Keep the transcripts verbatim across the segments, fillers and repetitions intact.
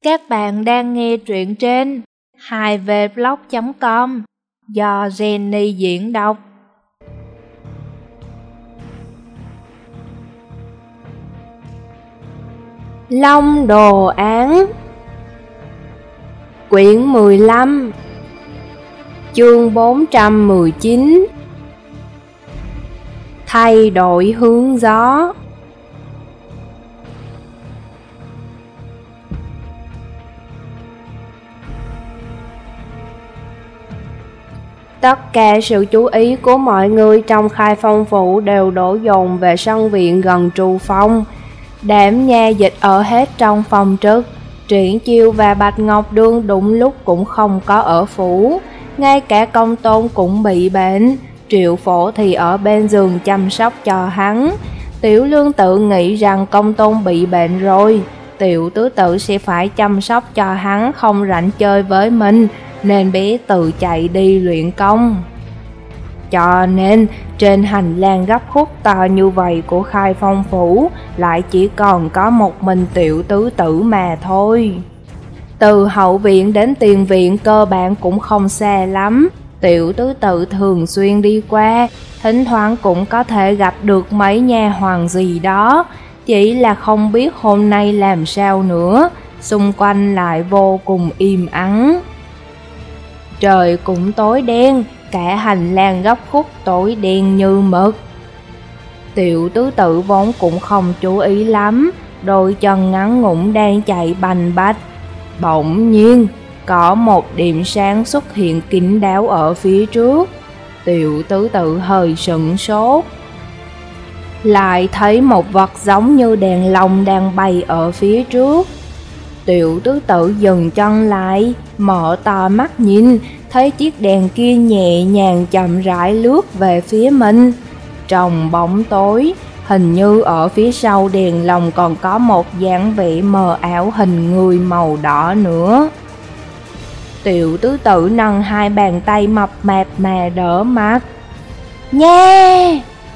Các bạn đang nghe truyện trên hai v blog chấm com do Jenny diễn đọc. Long đồ án, quyển mười lăm, chương bốn trăm mười chín. Thay đổi hướng gió. Tất cả sự chú ý của mọi người trong Khai Phong phủ đều đổ dồn về sân viện gần Trù Phong. Đám nha dịch ở hết trong phòng trực. Triển Chiêu và Bạch Ngọc Đương đúng lúc cũng không có ở phủ. Ngay cả Công Tôn cũng bị bệnh. Triệu Phổ thì ở bên giường chăm sóc cho hắn. Tiểu Lương tự nghĩ rằng Công Tôn bị bệnh rồi, Tiểu Tứ Tự sẽ phải chăm sóc cho hắn, không rảnh chơi với mình, nên bé tự chạy đi luyện công. Cho nên trên hành lang gấp khúc to như vậy của Khai Phong phủ lại chỉ còn có một mình Tiểu Tứ Tử mà thôi. Từ hậu viện đến tiền viện cơ bản cũng không xa lắm. Tiểu Tứ Tự thường xuyên đi qua, thỉnh thoảng cũng có thể gặp được mấy nha hoàn gì đó. Chỉ là không biết hôm nay làm sao nữa, xung quanh lại vô cùng im ắng. Trời cũng tối đen, cả hành lang gấp khúc tối đen như mực. Tiểu Tứ Tự vốn cũng không chú ý lắm, đôi chân ngắn ngủn đang chạy bành bạch. Bỗng nhiên, có một điểm sáng xuất hiện kín đáo ở phía trước. Tiểu Tứ Tự hơi sửng sốt. Lại thấy một vật giống như đèn lồng đang bay ở phía trước. Tiểu Tứ Tự dừng chân lại, mở to mắt nhìn, thấy chiếc đèn kia nhẹ nhàng chậm rãi lướt về phía mình. Trong bóng tối, hình như ở phía sau đèn lồng còn có một dáng vẻ mờ ảo hình người màu đỏ nữa. Tiểu Tứ Tự nâng hai bàn tay mập mạp mà đỡ mắt. Nha!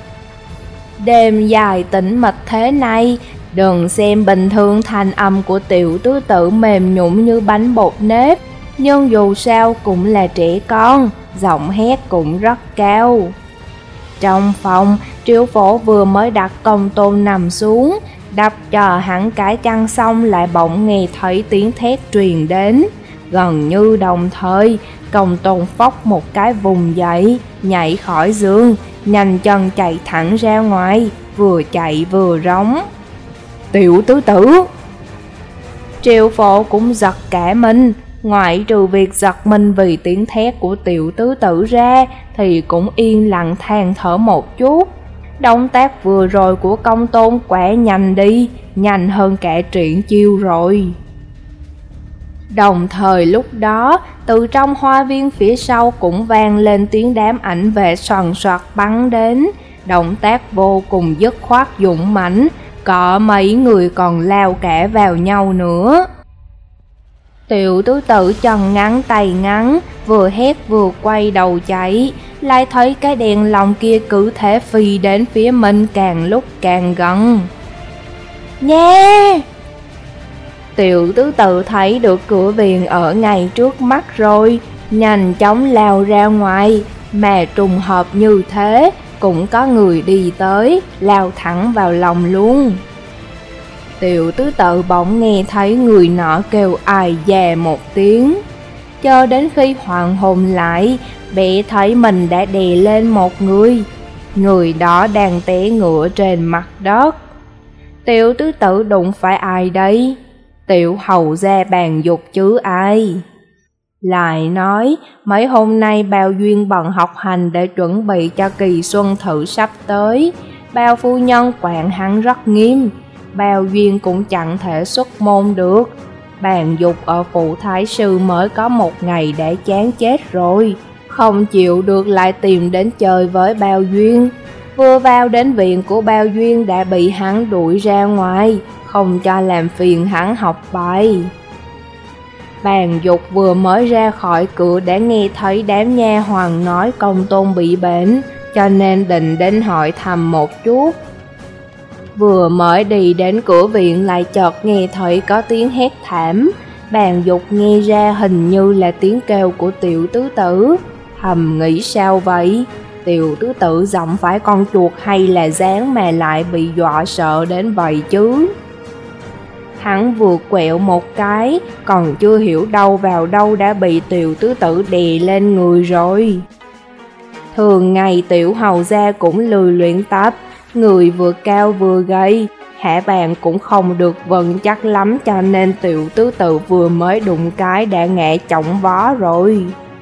Đêm dài tĩnh mịch thế này, đừng xem bình thường thanh âm của Tiểu Tứ Tự mềm nhũn như bánh bột nếp, nhưng dù sao cũng là trẻ con, giọng hét cũng rất cao. Trong phòng, Triệu Phổ vừa mới đặt Công Tôn nằm xuống, đắp cho hắn cái chăn xong lại bỗng nghe thấy tiếng thét truyền đến. Gần như đồng thời, Công Tôn phốc một cái vùng dậy, nhảy khỏi giường, nhanh chân chạy thẳng ra ngoài, vừa chạy vừa rống. Tiểu Tứ Tử! Triệu Phổ cũng giật cả mình, ngoại trừ việc giật mình vì tiếng thét của Tiểu Tứ Tử ra thì cũng yên lặng than thở một chút. Động tác vừa rồi của Công Tôn quả nhanh đi, nhanh hơn cả Triển Chiêu rồi. Đồng thời lúc đó, từ trong hoa viên phía sau cũng vang lên tiếng đám ảnh vệ xoằn xoạt bắn đến. Động tác vô cùng dứt khoát dũng mãnh, có mấy người còn lao cả vào nhau nữa. Tiểu Tứ Tự chân ngắn tay ngắn, vừa hét vừa quay đầu chạy, lại thấy cái đèn lồng kia cứ thế phi đến phía mình càng lúc càng gần. Nha! Tiểu Tứ Tự thấy được cửa viện ở ngay trước mắt rồi, nhanh chóng lao ra ngoài, mà trùng hợp như thế, cũng có người đi tới, lao thẳng vào lòng luôn. Tiểu Tứ Tự bỗng nghe thấy người nọ kêu ai dè một tiếng. Cho đến khi hoàn hồn lại, bé thấy mình đã đè lên một người. Người đó đang té ngựa trên mặt đất. Tiểu Tứ Tự đụng phải ai đây? Tiểu hầu gia Bàn Dục chứ ai? Lại nói, mấy hôm nay Bao Duyên bận học hành để chuẩn bị cho kỳ xuân thử sắp tới. Bao phu nhân quản hắn rất nghiêm, Bao Duyên cũng chẳng thể xuất môn được. Bàn Dục ở phủ thái sư mới có một ngày đã chán chết rồi, không chịu được lại tìm đến chơi với Bao Duyên. Vừa vào đến viện của Bao Duyên đã bị hắn đuổi ra ngoài, không cho làm phiền hắn học bài. Bàn Dục vừa mới ra khỏi cửa đã nghe thấy đám nha hoàn nói Công Tôn bị bệnh, cho nên định đến hỏi thăm một chút. Vừa mới đi đến cửa viện lại chợt nghe thấy có tiếng hét thảm, Bàn Dục nghe ra hình như là tiếng kêu của Tiểu Tứ Tử, thầm nghĩ sao vậy? Tiểu Tứ Tử giọng phải con chuột hay là dáng mà lại bị dọa sợ đến vậy chứ? Hắn vừa quẹo một cái, còn chưa hiểu đâu vào đâu đã bị Tiểu Tứ Tử đè lên người rồi. Thường ngày Tiểu Hầu gia cũng lười luyện tập, người vừa cao vừa gầy, hạ bàn cũng không được vững chắc lắm, cho nên Tiểu Tứ Tử vừa mới đụng cái đã ngã chỏng vó rồi.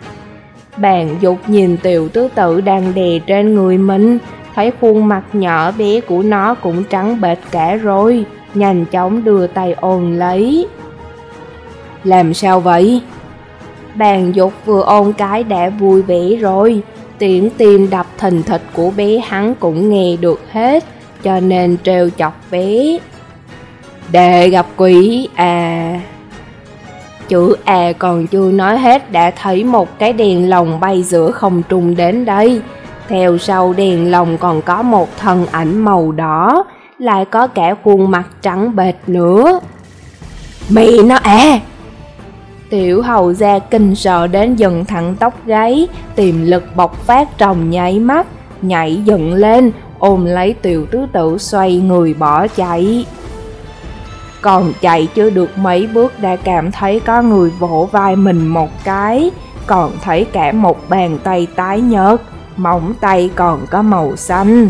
Bàn Dục nhìn Tiểu Tứ Tử đang đè trên người mình, thấy khuôn mặt nhỏ bé của nó cũng trắng bệch cả rồi, nhanh chóng đưa tay ôm lấy. Làm sao vậy? Bàn Dục vừa ôm cái đã vui vẻ rồi, tiếng tim đập thình thịch của bé hắn cũng nghe được hết, cho nên trêu chọc bé. Đệ gặp quỷ à. Chữ à còn chưa nói hết đã thấy một cái đèn lồng bay giữa không trung đến đây. Theo sau đèn lồng còn có một thân ảnh màu đỏ, lại có cả khuôn mặt trắng bệch nữa. Mẹ nó à! Tiểu Hầu gia kinh sợ đến dựng thẳng tóc gáy, tiềm lực bộc phát trong nháy mắt, nhảy dựng lên, ôm lấy Tiểu Tứ Tử xoay người bỏ chạy. Còn chạy chưa được mấy bước đã cảm thấy có người vỗ vai mình một cái, còn thấy cả một bàn tay tái nhợt, móng tay còn có màu xanh.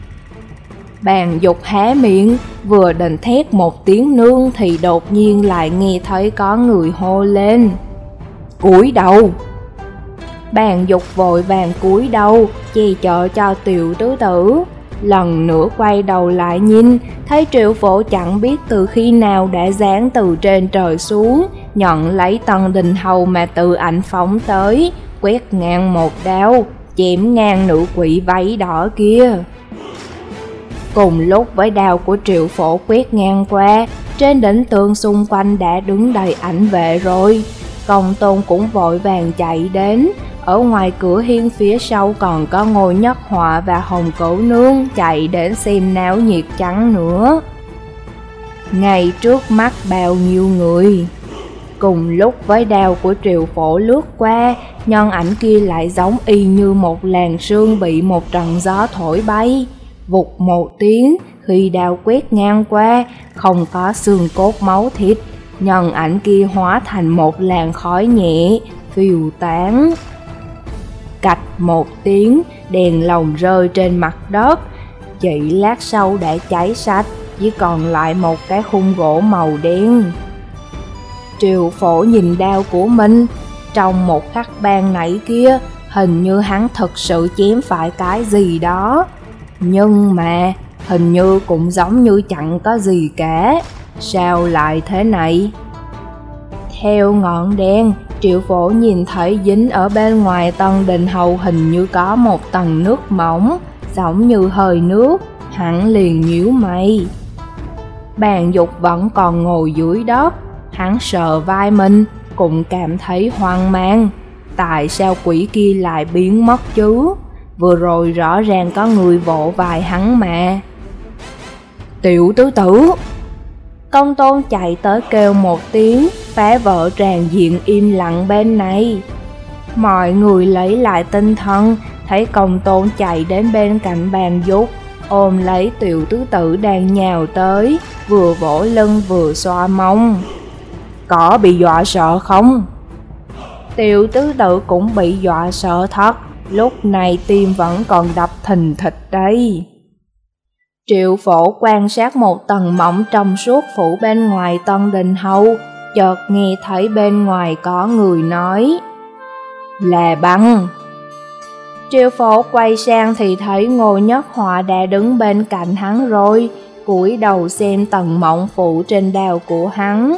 Bàn Dục há miệng, vừa định thét một tiếng nương thì đột nhiên lại nghe thấy có người hô lên. Cúi đầu! Bàn Dục vội vàng cúi đầu, che chở cho Tiểu Tứ Tử. Lần nữa quay đầu lại nhìn, thấy Triệu Phổ chẳng biết từ khi nào đã giáng từ trên trời xuống, nhận lấy Tân Đình Hầu mà tự ảnh phóng tới, quét ngang một đao, chém ngang nữ quỷ váy đỏ kia. Cùng lúc với đao của Triệu Phổ quét ngang qua, trên đỉnh tường xung quanh đã đứng đầy ảnh vệ rồi. Công Tôn cũng vội vàng chạy đến, ở ngoài cửa hiên phía sau còn có Ngô Nhất Họa và Hồng Cửu Nương chạy đến xem náo nhiệt trắng nữa. Ngay trước mắt bao nhiêu người. Cùng lúc với đao của Triệu Phổ lướt qua, nhân ảnh kia lại giống y như một làn sương bị một trận gió thổi bay. Vụt một tiếng, khi đao quét ngang qua, không có xương cốt máu thịt, nhân ảnh kia hóa thành một làn khói nhẹ, phiêu tán. Cạch một tiếng, đèn lồng rơi trên mặt đất, chỉ lát sau đã cháy sạch, chỉ còn lại một cái khung gỗ màu đen. Triệu Phổ nhìn đao của mình, trong một khắc ban nãy kia, hình như hắn thực sự chém phải cái gì đó. Nhưng mà, hình như cũng giống như chẳng có gì cả, sao lại thế này? Theo ngọn đèn, Triệu Phổ nhìn thấy dính ở bên ngoài Tân Đình Hầu hình như có một tầng nước mỏng, giống như hơi nước, hắn liền nhíu mày. Bàn Dục vẫn còn ngồi dưới đất, hắn sờ vai mình, cũng cảm thấy hoang mang. Tại sao quỷ kia lại biến mất chứ? Vừa rồi rõ ràng có người vỗ vai hắn mà. Tiểu Tứ Tử! Công Tôn chạy tới kêu một tiếng, phá vỡ tràn diện im lặng bên này. Mọi người lấy lại tinh thần, thấy Công Tôn chạy đến bên cạnh Bàn Dục, ôm lấy Tiểu Tứ Tử đang nhào tới, vừa vỗ lưng vừa xoa mông. Có bị dọa sợ không? Tiểu Tứ Tử cũng bị dọa sợ thật, lúc này tim vẫn còn đập thình thịch đây. Triệu Phổ quan sát một tầng mỏng trong suốt phủ bên ngoài Tân Đình Hầu, chợt nghe thấy bên ngoài có người nói. Là Băng. Triệu Phổ quay sang thì thấy Ngô Nhất Họa đã đứng bên cạnh hắn rồi, cúi đầu xem tầng mỏng phủ trên đao của hắn.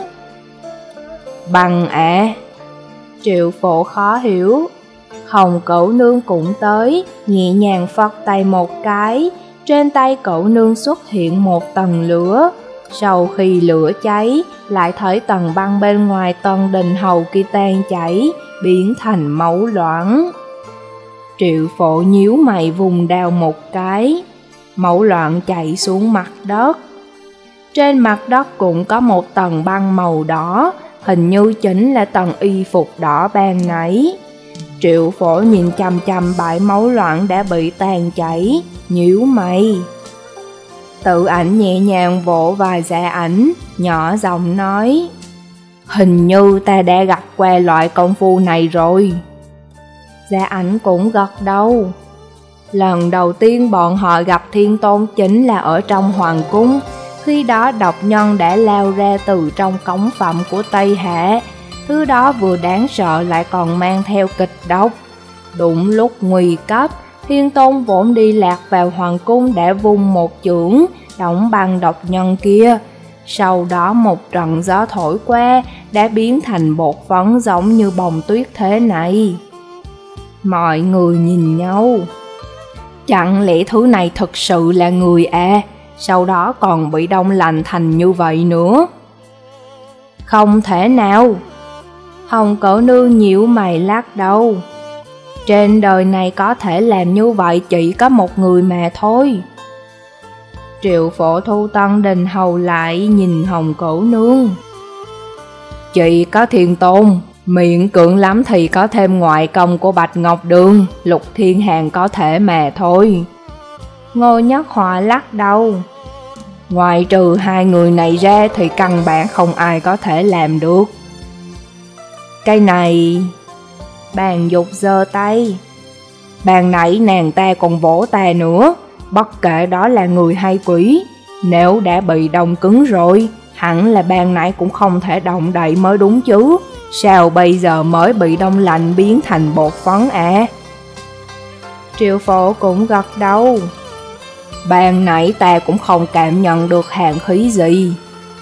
Băng ạ. À. Triệu Phổ khó hiểu. Hồng Cửu Nương cũng tới, nhẹ nhàng phất tay một cái, trên tay Cửu Nương xuất hiện một tầng lửa. Sau khi lửa cháy, lại thấy tầng băng bên ngoài Tân Đình Hầu kia tan chảy, biến thành máu loãng. Triệu Phổ nhíu mày vùng đao một cái, máu loãng chảy xuống mặt đất. Trên mặt đất cũng có một tầng băng màu đỏ, hình như chính là tầng y phục đỏ ban nãy. Triệu Phổ nhìn chằm chằm bãi máu loãng đã bị tàn chảy, nhíu mày. Tự Ảnh nhẹ nhàng vỗ vai Gia Ảnh, nhỏ giọng nói: hình như ta đã gặp qua loại công phu này rồi. Gia Ảnh cũng gật đầu. Lần đầu tiên bọn họ gặp Thiên Tôn chính là ở trong hoàng cung. Khi đó độc nhân đã lao ra từ trong cống phẩm của Tây Hạ. Thứ đó vừa đáng sợ lại còn mang theo kịch độc. Đúng lúc nguy cấp, Thiên Tôn vốn đi lạc vào hoàng cung đã vung một chưởng đóng băng độc nhân kia. Sau đó một trận gió thổi qua đã biến thành bột phấn giống như bông tuyết thế này. Mọi người nhìn nhau. Chẳng lẽ thứ này thực sự là người à? Sau đó còn bị đông lạnh thành như vậy nữa. Không thể nào. Hồng Cẩu Nương nhíu mày lắc đầu. Trên đời này có thể làm như vậy chỉ có một người mà thôi. Triệu Phổ thu Tân Đình hầu lại nhìn Hồng Cẩu Nương. Chỉ có Thiên Tôn, miệng cưỡng lắm thì có thêm ngoại công của Bạch Ngọc Đường, Lục Thiên Hàn có thể mà thôi. Ngô Nhất Họa lắc đầu. Ngoài trừ hai người này ra thì căn bản không ai có thể làm được. Cái này... Bàn Dục giơ tay. Bàn nãy nàng ta còn vỗ ta nữa, bất kể đó là người hay quỷ. Nếu đã bị đông cứng rồi, hẳn là bàn nãy cũng không thể động đậy mới đúng chứ. Sao bây giờ mới bị đông lạnh biến thành bột phấn à? Triệu Phổ cũng gật đầu. Bàn nãy ta cũng không cảm nhận được hàn khí gì.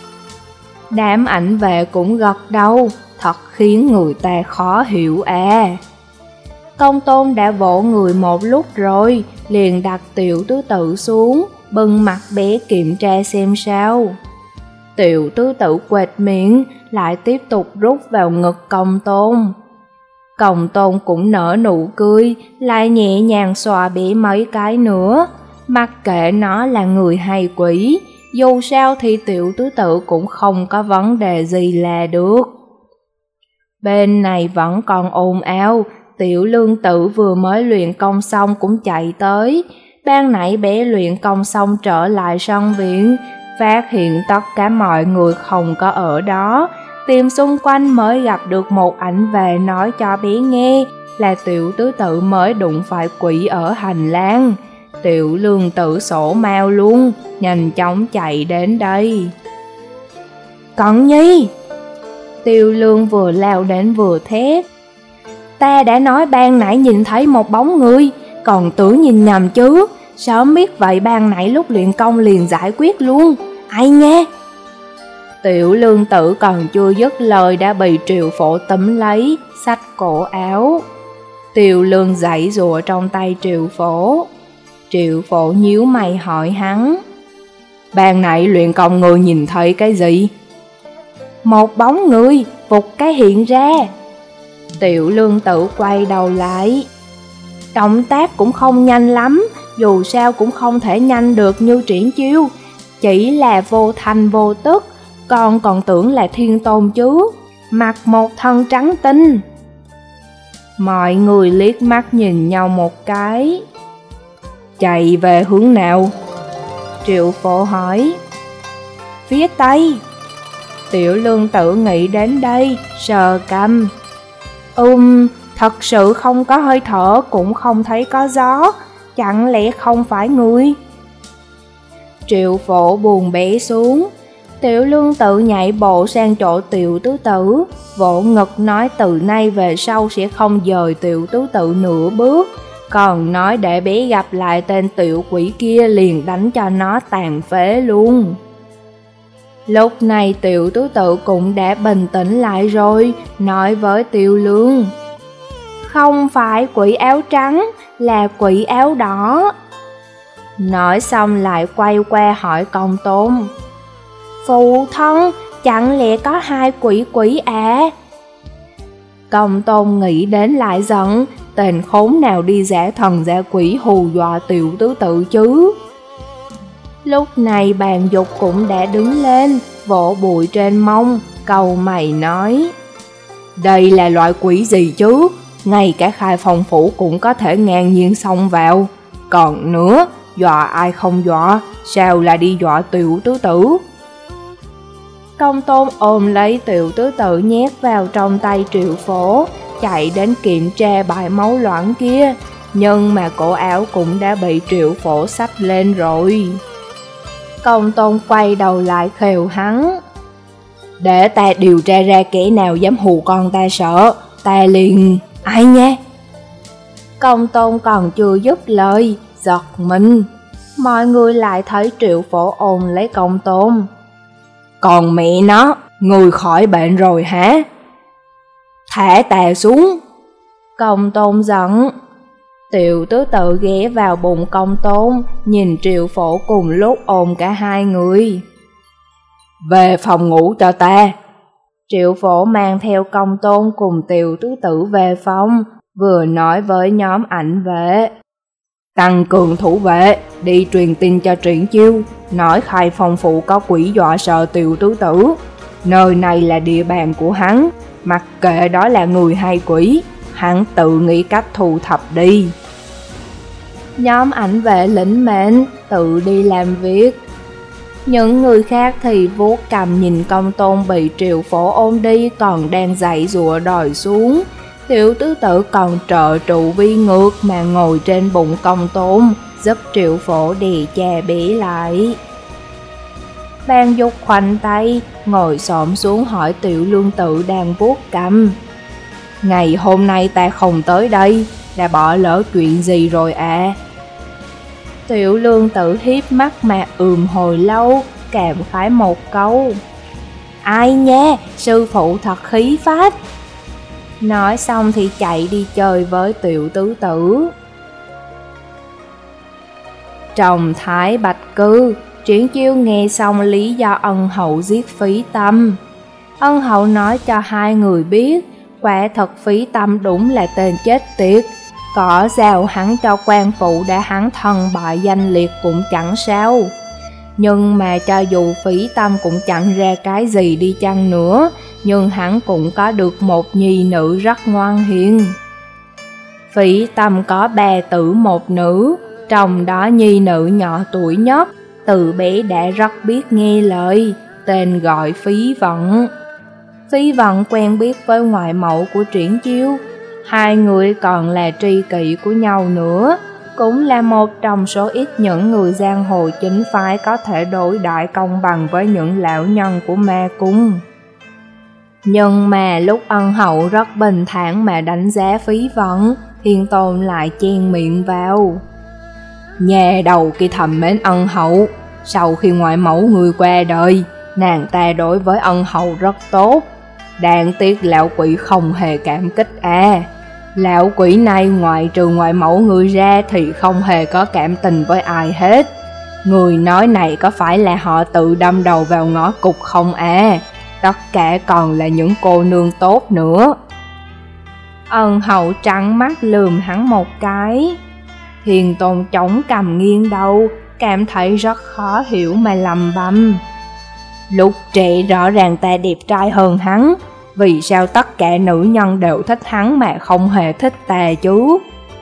Đám ảnh vệ cũng gật đầu. Thật khiến người ta khó hiểu à. Công Tôn đã vỗ người một lúc rồi, liền đặt Tiểu Tứ Tự xuống, bưng mặt bé kiểm tra xem sao. Tiểu Tứ Tự quệt miệng, lại tiếp tục rút vào ngực Công Tôn. Công Tôn cũng nở nụ cười, lại nhẹ nhàng xoa bé mấy cái nữa. Mặc kệ nó là người hay quỷ, dù sao thì Tiểu Tứ Tự cũng không có vấn đề gì là được. Bên này vẫn còn ồn ào, Tiểu Lương Tử vừa mới luyện công xong cũng chạy tới. Ban nãy bé luyện công xong trở lại sân viện, phát hiện tất cả mọi người không có ở đó. Tìm xung quanh mới gặp được một ảnh về nói cho bé nghe là Tiểu Tứ Tự mới đụng phải quỷ ở hành lang. Tiểu Lương Tử sổ mau luôn, nhanh chóng chạy đến đây. Cẩn Nhi! Tiêu Lương vừa lao đến vừa thét. Ta đã nói ban nãy nhìn thấy một bóng người, còn tưởng nhìn nhầm chứ. Sớm biết vậy ban nãy lúc luyện công liền giải quyết luôn. Ai nha? Tiểu Lương Tử còn chưa dứt lời đã bị Triệu Phổ túm lấy, xách cổ áo. Tiêu Lương giãy giụa trong tay Triệu Phổ. Triệu Phổ nhíu mày hỏi hắn. Ban nãy luyện công người nhìn thấy cái gì? Một bóng người, vụt cái hiện ra. Tiểu Lương Tử quay đầu lại. Động tác cũng không nhanh lắm, dù sao cũng không thể nhanh được như Triển Chiêu. Chỉ là vô thành vô tức, con còn tưởng là Thiên Tôn chứ. Mặc một thân trắng tinh. Mọi người liếc mắt nhìn nhau một cái. Chạy về hướng nào? Triệu Phổ hỏi. Phía Tây. Tiểu Lương Tử nghĩ đến đây, sờ cằm. Ừm, thật sự không có hơi thở, cũng không thấy có gió. Chẳng lẽ không phải người? Triệu Phổ buồn bẽ xuống. Tiểu Lương Tử nhảy bộ sang chỗ Tiểu Tứ Tử, vỗ ngực nói từ nay về sau sẽ không dời Tiểu Tứ Tự nửa bước. Còn nói để bé gặp lại tên tiểu quỷ kia liền đánh cho nó tàn phế luôn. Lúc này Tiểu Tứ Tự cũng đã bình tĩnh lại rồi, nói với Tiêu Lương. Không phải quỷ áo trắng, là quỷ áo đỏ. Nói xong lại quay qua hỏi Công Tôn. Phụ thân, chẳng lẽ có hai quỷ quỷ à? Công Tôn nghĩ đến lại giận, tên khốn nào đi giả thần giả quỷ hù dọa Tiểu Tứ Tự chứ. Lúc này Bàn Dục cũng đã đứng lên, vỗ bụi trên mông, cau mày nói: Đây là loại quỷ gì chứ? Ngay cả Khai Phong phủ cũng có thể ngang nhiên xông vào. Còn nữa, dọa ai không dọa, sao là đi dọa Tiểu tứ tử? Công Tôn ôm lấy Tiểu tứ tử nhét vào trong tay Triệu Phổ, chạy đến kiểm tra bãi máu loãng kia, nhưng mà cổ áo cũng đã bị Triệu Phổ xách lên rồi. Công Tôn quay đầu lại khều hắn: Để ta điều tra ra kẻ nào dám hù con ta sợ, ta liền... Ai nha? Công Tôn còn chưa dứt lời, giật mình. Mọi người lại thấy Triệu Phổ ôm lấy Công Tôn: Còn mẹ nó, người khỏi bệnh rồi hả? Thả ta xuống! Công Tôn giận. Tiểu tứ tự ghé vào bụng Công Tôn, nhìn Triệu Phổ cùng lúc ôm cả hai người. Về phòng ngủ cho ta. Triệu Phổ mang theo Công Tôn cùng Tiểu tứ tử về phòng, vừa nói với nhóm ảnh vệ: Tăng cường thủ vệ, đi truyền tin cho Triển Chiêu, nói Khai Phong phủ có quỷ dọa sợ Tiểu tứ tử. Nơi này là địa bàn của hắn, mặc kệ đó là người hay quỷ, hắn tự nghĩ cách thu thập đi. Nhóm ảnh vệ lĩnh mệnh, tự đi làm việc. Những người khác thì vuốt cằm nhìn Công Tôn bị Triệu Phổ ôm đi còn đang giãy giụa đòi xuống. Tiểu tứ tử còn trợ trụ vi ngược mà ngồi trên bụng Công Tôn, giúp Triệu Phổ đè cha bé lại. Ban Dục khoanh tay, ngồi xổm xuống hỏi Tiểu Lương Tự đang vuốt cằm: Ngày hôm nay ta không tới đây, đã bỏ lỡ chuyện gì rồi à? Tiểu Lương Tự hiếp mắt mà ừm hồi lâu, cảm khái một câu: Ai nha, sư phụ thật khí phách. Nói xong thì chạy đi chơi với Tiểu tứ tử. Trong Thái Bạch Cư, Triển Chiêu nghe xong lý do ân hậu giết Phí Tâm. Ân hậu nói cho hai người biết, quả thật Phí Tâm đúng là tên chết tiệt, có giao hắn cho quan phụ để hắn thân bại danh liệt cũng chẳng sao. Nhưng mà cho dù Phí Tâm cũng chẳng ra cái gì đi chăng nữa, nhưng hắn cũng có được một nhi nữ rất ngoan hiền. Phí Tâm có ba tử một nữ, trong đó nhi nữ nhỏ tuổi nhất, từ bé đã rất biết nghe lời, tên gọi Phí Vận. Phí Vận quen biết với ngoại mẫu của Triển Chiêu, hai người còn là tri kỷ của nhau nữa, cũng là một trong số ít những người giang hồ chính phái có thể đối đãi công bằng với những lão nhân của ma cung. Nhưng mà lúc ân hậu rất bình thản mà đánh giá Phí Vận, Thiên Tôn lại chen miệng vào: Nhà đầu kia thầm mến ân hậu, sau khi ngoại mẫu người qua đời, nàng ta đối với ân hậu rất tốt. Đáng tiếc lão quỷ không hề cảm kích à. Lão quỷ này ngoại trừ ngoại mẫu người ra thì không hề có cảm tình với ai hết. Người nói này có phải là họ tự đâm đầu vào ngõ cụt không à? Tất cả còn là những cô nương tốt nữa. Ân hậu trắng mắt lườm hắn một cái. Thiên Tôn chống cằm nghiêng đầu, cảm thấy rất khó hiểu mà lầm bầm: Lúc trẻ rõ ràng ta đẹp trai hơn hắn, vì sao tất cả nữ nhân đều thích hắn mà không hề thích ta chứ?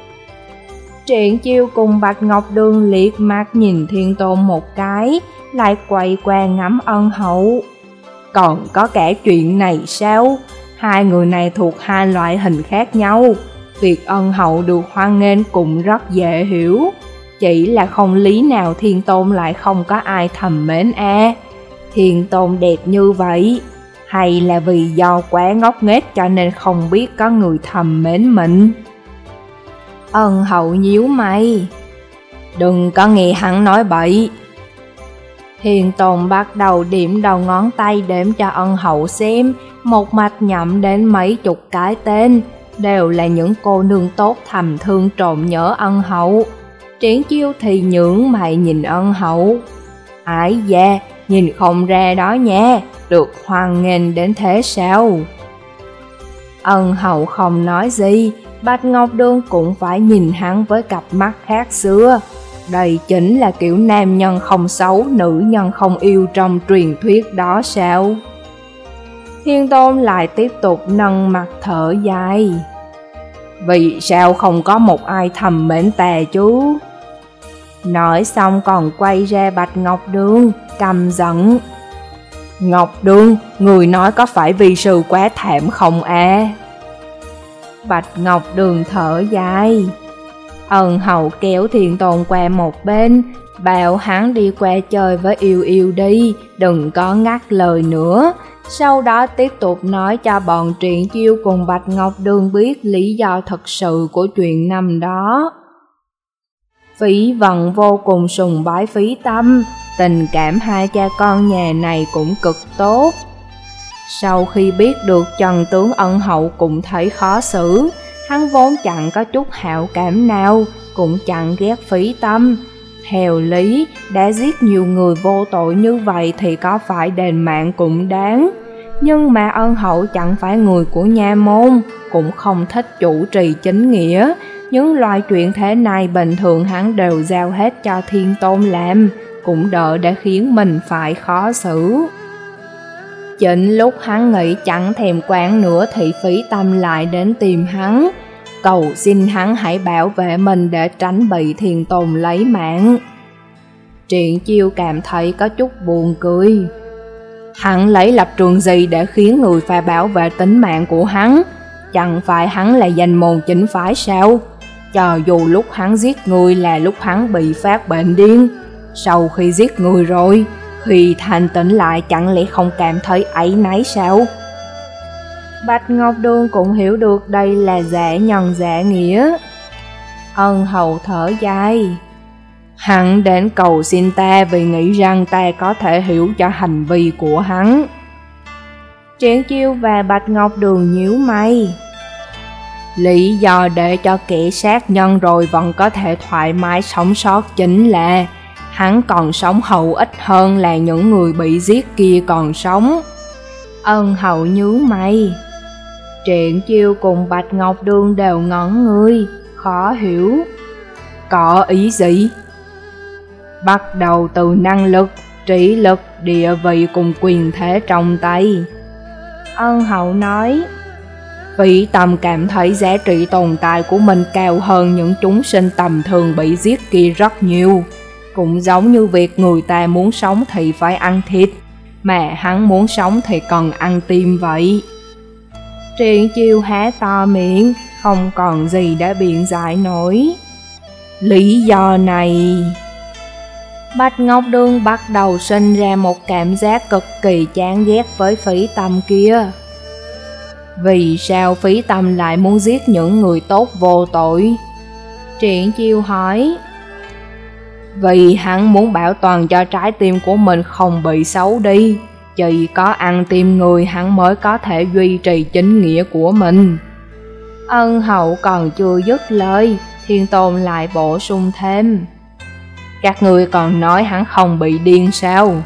Triển Chiêu cùng Bạch Ngọc Đường liếc mắt nhìn Thiên Tôn một cái, lại quay qua ngắm ân hậu. Còn có cả chuyện này sao? Hai người này thuộc hai loại hình khác nhau. Việc ân hậu được hoan nghênh cũng rất dễ hiểu, chỉ là không lý nào Thiên Tôn lại không có ai thầm mến à. Thiên Tôn đẹp như vậy, hay là vì do quá ngốc nghếch cho nên không biết có người thầm mến mình? Ân hậu nhíu mày: Đừng có nghe hắn nói bậy. Thiên Tôn bắt đầu điểm đầu ngón tay đếm cho ân hậu xem, một mạch nhậm đến mấy chục cái tên, đều là những cô nương tốt thầm thương trộm nhớ ân hậu. Triển Chiêu thì nhướng mày nhìn ân hậu: Ái da, nhìn không ra đó nha, được hoan nghênh đến thế sao? Ân hậu không nói gì, Bạch Ngọc Đường cũng phải nhìn hắn với cặp mắt khác xưa. Đây chính là kiểu nam nhân không xấu, nữ nhân không yêu trong truyền thuyết đó sao? Thiên Tôn lại tiếp tục nâng mặt thở dài. Vì sao không có một ai thầm mến ta chứ? Nói xong còn quay ra Bạch Ngọc Đường, căm giận. Ngọc Đường, người nói có phải vì sự quá thảm không à? Bạch Ngọc Đường thở dài. Ân Hậu kéo Thiên Tôn qua một bên, bảo hắn đi qua chơi với Yêu Yêu đi, đừng có ngắt lời nữa. Sau đó tiếp tục nói cho bọn Triển Chiêu cùng Bạch Ngọc Đường biết lý do thật sự của chuyện năm đó. Phí Vận vô cùng sùng bái Phí Tâm, tình cảm hai cha con nhà này cũng cực tốt. Sau khi biết được Trần tướng Ân Hậu cũng thấy khó xử, hắn vốn chẳng có chút hảo cảm nào, cũng chẳng ghét Phí Tâm. Theo lý, đã giết nhiều người vô tội như vậy thì có phải đền mạng cũng đáng. Nhưng mà Ân Hậu chẳng phải người của nha môn, cũng không thích chủ trì chính nghĩa. Những loại chuyện thế này bình thường hắn đều giao hết cho Thiên Tôn làm, cũng đỡ để khiến mình phải khó xử. Chính lúc hắn nghĩ chẳng thèm quản nữa thì Phí Tâm lại đến tìm hắn, cầu xin hắn hãy bảo vệ mình để tránh bị Thiên Tôn lấy mạng. Triển Chiêu cảm thấy có chút buồn cười. Hắn lấy lập trường gì để khiến người phải bảo vệ tính mạng của hắn? Chẳng phải hắn là danh môn chính phái sao? Cho dù lúc hắn giết người là lúc hắn bị phát bệnh điên, sau khi giết người rồi, khi thanh tĩnh lại chẳng lẽ không cảm thấy áy náy sao? Bạch Ngọc Đường cũng hiểu được đây là giả nhân giả nghĩa. Ân Hậu thở dài. Hắn đến cầu xin ta vì nghĩ rằng ta có thể hiểu cho hành vi của hắn. Triển Chiêu và Bạch Ngọc Đường nhíu mày. Lý do để cho kẻ sát nhân rồi vẫn có thể thoải mái sống sót chính là hắn còn sống hậu ích hơn là những người bị giết kia còn sống. Ân Hậu nhíu mày. Triển Chiêu cùng Bạch Ngọc Đường đều ngẩn người, khó hiểu. Có ý gì? Bắt đầu từ năng lực, trí lực, địa vị cùng quyền thế trong tay. Ân Hậu nói. Phí Tâm cảm thấy giá trị tồn tại của mình cao hơn những chúng sinh tầm thường bị giết kia rất nhiều. Cũng giống như việc người ta muốn sống thì phải ăn thịt, mà hắn muốn sống thì cần ăn tim vậy. Triển Chiêu há to miệng, không còn gì để biện giải nổi. Lý do này... Bạch Ngọc Đường bắt đầu sinh ra một cảm giác cực kỳ chán ghét với Phí Tâm kia. Vì sao Phí Tâm lại muốn giết những người tốt vô tội? Triển Chiêu hỏi. Vì hắn muốn bảo toàn cho trái tim của mình không bị xấu đi. Chỉ có ăn tim người hắn mới có thể duy trì chính nghĩa của mình. Ân Hậu còn chưa dứt lời, Thiên Tôn lại bổ sung thêm. Các người còn nói hắn không bị điên sao?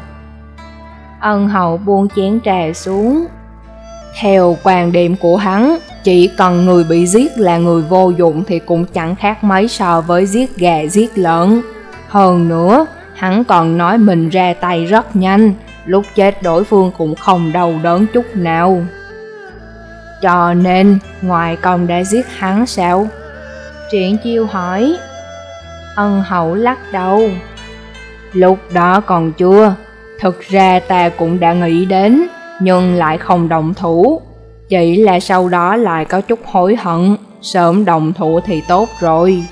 Ân Hậu buông chén trà xuống. Theo quan điểm của hắn, chỉ cần người bị giết là người vô dụng thì cũng chẳng khác mấy so với giết gà giết lợn. Hơn nữa, hắn còn nói mình ra tay rất nhanh, lúc chết đối phương cũng không đau đớn chút nào. Cho nên, ngoài công đã giết hắn sao? Triển Chiêu hỏi. Ân Hậu lắc đầu. Lúc đó còn chưa, thực ra ta cũng đã nghĩ đến, nhưng lại không động thủ. Chỉ là sau đó lại có chút hối hận, sớm động thủ thì tốt rồi.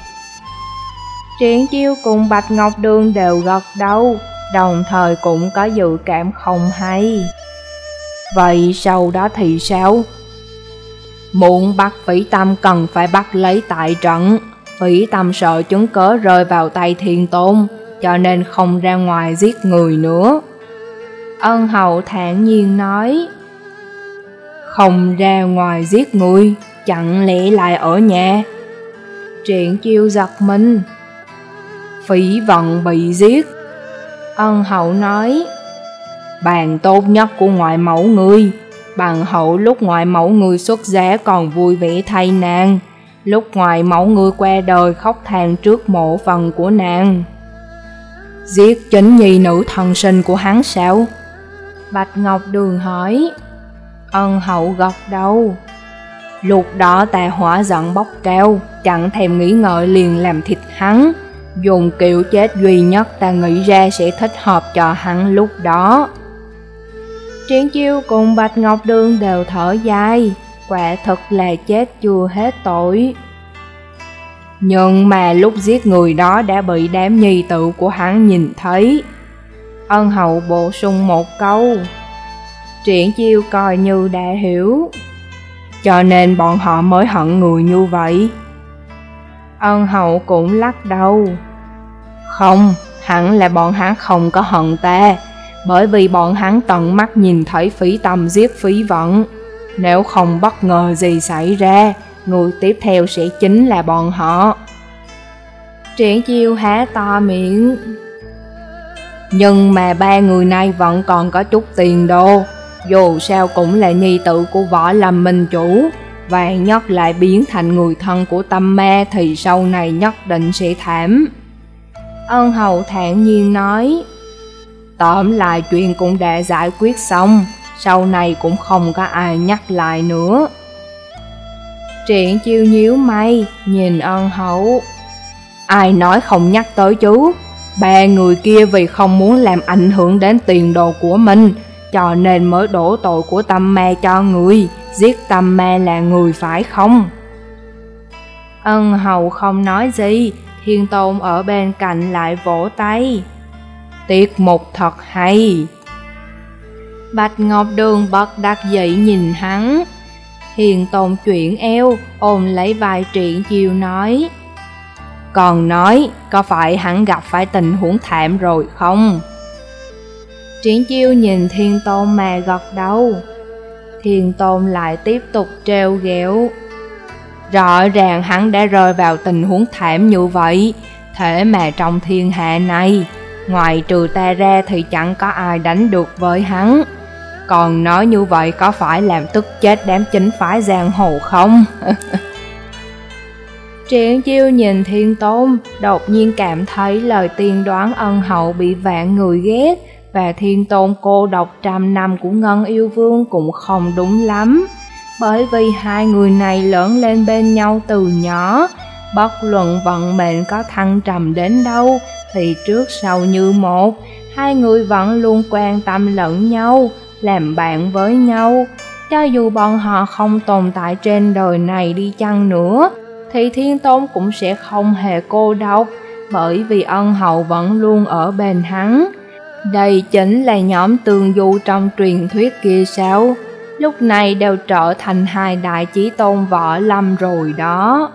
Triển Chiêu cùng Bạch Ngọc Đường đều gật đầu, đồng thời cũng có dự cảm không hay. Vậy sau đó thì sao? Muốn bắt Phí Tâm cần phải bắt lấy tại trận. Phí Tâm sợ chứng cớ rơi vào tay Thiên Tôn, cho nên không ra ngoài giết người nữa. Ân Hậu thản nhiên nói. Không ra ngoài giết người, chẳng lẽ lại ở nhà? Triển Chiêu giật mình. Phí Vận bị giết. Ân Hậu nói. Bạn tốt nhất của ngoại mẫu ngươi. Bằng hậu lúc ngoại mẫu ngươi xuất giá còn vui vẻ thay nàng, lúc ngoại mẫu ngươi qua đời khóc than trước mộ phần của nàng. Giết chính nhi nữ thân sinh của hắn sao? Bạch Ngọc Đường hỏi. Ân hậu gật đầu. Lúc đó ta hỏa giận bốc cao, chẳng thèm nghĩ ngợi liền làm thịt hắn, dùng kiểu chết duy nhất ta nghĩ ra sẽ thích hợp cho hắn lúc đó. Triển Chiêu cùng Bạch Ngọc Đường đều thở dài, quả thật là chết chưa hết tội. Nhưng mà lúc giết người đó đã bị đám nhi tự của hắn nhìn thấy. Ân hậu bổ sung một câu. Triển Chiêu coi như đã hiểu. Cho nên bọn họ mới hận người như vậy. Ân hậu cũng lắc đầu. Không, hẳn là bọn hắn không có hận ta, bởi vì bọn hắn tận mắt nhìn thấy Phí Tâm giết Phí Vận. Nếu không bất ngờ gì xảy ra, người tiếp theo sẽ chính là bọn họ. Triển Chiêu há to miệng. Nhưng mà ba người này vẫn còn có chút tiền đồ, dù sao cũng là nhi tử của Võ Lâm Minh Chủ, vạn nhất lại biến thành người thân của Tâm Ma thì sau này nhất định sẽ thảm. Ân hậu thản nhiên nói. Tóm lại chuyện cũng đã giải quyết xong, sau này cũng không có ai nhắc lại nữa. Triển Chiêu nhíu mày, nhìn ân hậu. Ai nói không nhắc tới chứ? Ba người kia vì không muốn làm ảnh hưởng đến tiền đồ của mình, cho nên mới đổ tội của Tâm Ma cho người, giết Tâm Ma là người phải không? Ân hậu không nói gì, Thiên Tôn ở bên cạnh lại vỗ tay. Tiết mục thật hay. Bạch Ngọc Đường bất đắc dĩ nhìn hắn. Thiên Tôn chuyển eo, ôm lấy vai Triển Chiêu nói. Còn nói, có phải hắn gặp phải tình huống thảm rồi không? Triển Chiêu nhìn Thiên Tôn mà gật đầu. Thiên Tôn lại tiếp tục trêu ghẹo. Rõ ràng hắn đã rơi vào tình huống thảm như vậy, thế mà trong thiên hạ này, ngoài trừ ta ra thì chẳng có ai đánh được với hắn. Còn nói như vậy có phải làm tức chết đám chính phái giang hồ không? Triển Chiêu nhìn Thiên Tôn, đột nhiên cảm thấy lời tiên đoán ân hậu bị vạn người ghét và Thiên Tôn cô độc trăm năm của Ngân Yêu Vương cũng không đúng lắm. Bởi vì hai người này lớn lên bên nhau từ nhỏ, bất luận vận mệnh có thăng trầm đến đâu thì trước sau như một, hai người vẫn luôn quan tâm lẫn nhau, làm bạn với nhau. Cho dù bọn họ không tồn tại trên đời này đi chăng nữa, thì Thiên Tôn cũng sẽ không hề cô độc, bởi vì ân hậu vẫn luôn ở bên hắn. Đây chính là nhóm Tường Du trong truyền thuyết kia sao? Lúc này đều trở thành hai đại chí tôn Võ Lâm rồi đó.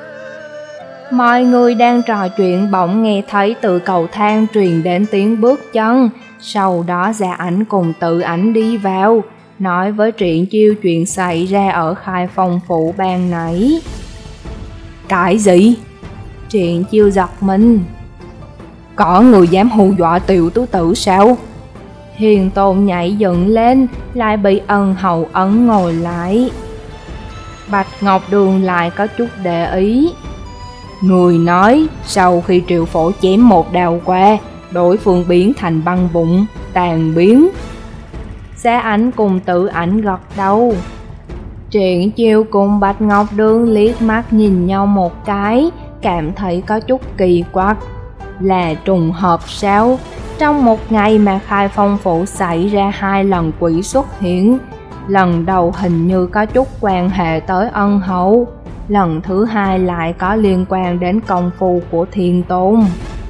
Mọi người đang trò chuyện bỗng nghe thấy từ cầu thang truyền đến tiếng bước chân. Sau đó Gia Ảnh cùng Tự Ảnh đi vào, nói với Triển Chiêu chuyện xảy ra ở Khai Phong Phủ ban nãy. Cái gì? Triển Chiêu giật mình. Có người dám hù dọa Tiểu Tứ Tử sao? Thiên Tôn nhảy dựng lên, lại bị ân hậu ấn ngồi lại. Bạch Ngọc Đường lại có chút để ý. Người nói, sau khi Triệu Phổ chém một đao qua, đối phương biến thành băng vụn, tàn biến. Gia Ảnh cùng Tự Ảnh gật đầu. Triển Chiêu cùng Bạch Ngọc Đường liếc mắt nhìn nhau một cái, cảm thấy có chút kỳ quặc. Là trùng hợp sao? Trong một ngày mà Khai Phong Phủ xảy ra hai lần quỷ xuất hiện. Lần đầu hình như có chút quan hệ tới ân hậu, lần thứ hai lại có liên quan đến công phu của Thiên Tôn.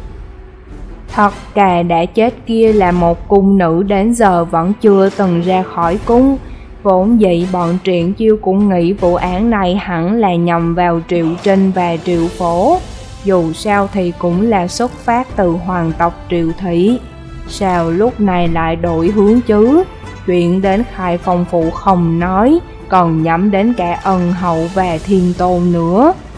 Thật cà đã chết kia là một cung nữ đến giờ vẫn chưa từng ra khỏi cung. Vốn dĩ bọn Triển Chiêu cũng nghĩ vụ án này hẳn là nhằm vào Triệu Trinh và Triệu Phổ. Dù sao thì cũng là xuất phát từ hoàng tộc Triệu Thủy. Sao lúc này lại đổi hướng chứ? Chuyện đến Khai Phong Phủ không nói, còn nhắm đến cả ân hậu và Thiên Tôn nữa.